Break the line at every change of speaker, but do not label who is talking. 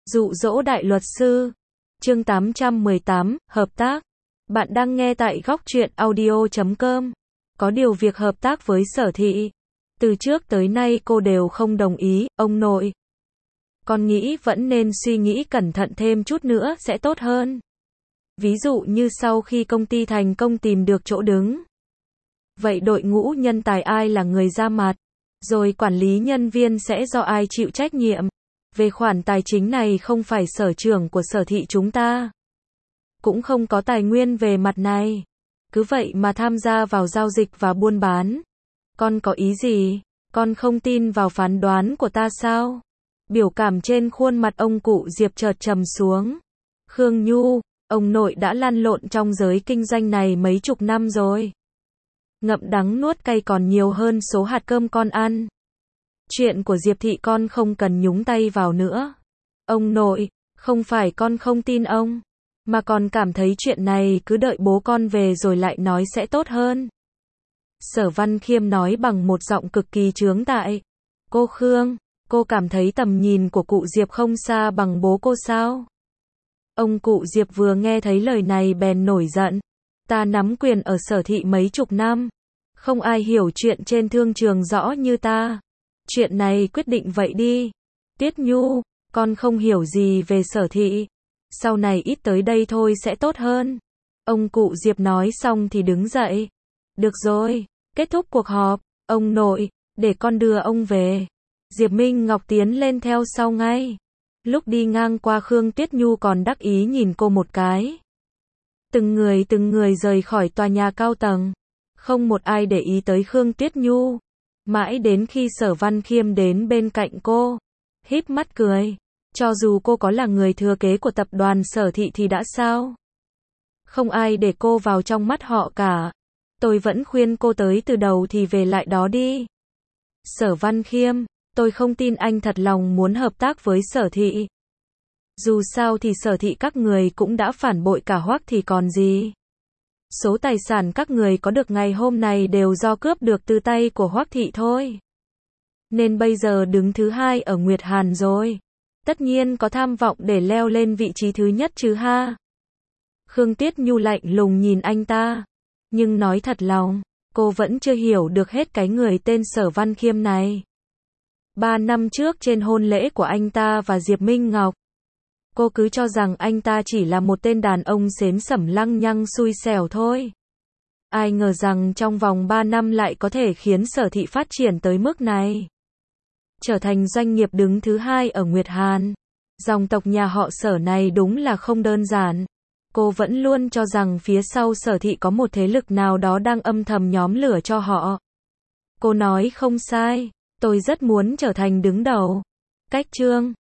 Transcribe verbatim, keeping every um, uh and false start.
Dụ dỗ đại luật sư. Chương tám trăm mười tám, hợp tác. Bạn đang nghe tại góc truyện audio chấm com. Có điều việc hợp tác với Sở Thị, từ trước tới nay cô đều không đồng ý, ông nội. Con nghĩ vẫn nên suy nghĩ cẩn thận thêm chút nữa sẽ tốt hơn. Ví dụ như sau khi công ty thành công tìm được chỗ đứng. Vậy đội ngũ nhân tài ai là người ra mặt? Rồi quản lý nhân viên sẽ do ai chịu trách nhiệm? Về khoản tài chính này không phải sở trưởng của Sở Thị chúng ta. Cũng không có tài nguyên về mặt này. Cứ vậy mà tham gia vào giao dịch và buôn bán. Con có ý gì? Con không tin vào phán đoán của ta sao? Biểu cảm trên khuôn mặt ông cụ Diệp chợt trầm xuống. Khương Nhu, ông nội đã lăn lộn trong giới kinh doanh này mấy chục năm rồi. Ngậm đắng nuốt cay còn nhiều hơn số hạt cơm con ăn. Chuyện của Diệp Thị con không cần nhúng tay vào nữa. Ông nội, không phải con không tin ông, mà còn cảm thấy chuyện này cứ đợi bố con về rồi lại nói sẽ tốt hơn. Sở Văn Khiêm nói bằng một giọng cực kỳ chướng tại. Cô Khương, cô cảm thấy tầm nhìn của cụ Diệp không xa bằng bố cô sao? Ông cụ Diệp vừa nghe thấy lời này bèn nổi giận. Ta nắm quyền ở Sở Thị mấy chục năm. Không ai hiểu chuyện trên thương trường rõ như ta. Chuyện này quyết định vậy đi. Tiết Nhu, con không hiểu gì về Sở Thị. Sau này ít tới đây thôi sẽ tốt hơn. Ông cụ Diệp nói xong thì đứng dậy. Được rồi, kết thúc cuộc họp. Ông nội, để con đưa ông về. Diệp Minh Ngọc tiến lên theo sau ngay. Lúc đi ngang qua Khương Tiết Nhu còn đắc ý nhìn cô một cái. Từng người từng người rời khỏi tòa nhà cao tầng. Không một ai để ý tới Khương Tiết Nhu. Mãi đến khi Sở Văn Khiêm đến bên cạnh cô, híp mắt cười. Cho dù cô có là người thừa kế của tập đoàn Sở Thị thì đã sao? Không ai để cô vào trong mắt họ cả. Tôi vẫn khuyên cô tới từ đầu thì về lại đó đi. Sở Văn Khiêm, tôi không tin anh thật lòng muốn hợp tác với Sở Thị. Dù sao thì Sở Thị các người cũng đã phản bội cả Hoắc thì còn gì. Số tài sản các người có được ngày hôm này đều do cướp được từ tay của Hoắc Thị thôi. Nên bây giờ đứng thứ hai ở Nguyệt Hàn rồi. Tất nhiên có tham vọng để leo lên vị trí thứ nhất chứ ha. Khương Tiết Nhu lạnh lùng nhìn anh ta. Nhưng nói thật lòng, cô vẫn chưa hiểu được hết cái người tên Sở Văn Khiêm này. Ba năm trước trên hôn lễ của anh ta và Diệp Minh Ngọc, cô cứ cho rằng anh ta chỉ là một tên đàn ông xến xẩm lăng nhăng xui xẻo thôi. Ai ngờ rằng trong vòng ba năm lại có thể khiến Sở Thị phát triển tới mức này. Trở thành doanh nghiệp đứng thứ hai ở Nguyệt Hàn. Dòng tộc nhà họ Sở này đúng là không đơn giản. Cô vẫn luôn cho rằng phía sau Sở Thị có một thế lực nào đó đang âm thầm nhóm lửa cho họ. Cô nói không sai, tôi rất muốn trở thành đứng đầu. Cách chương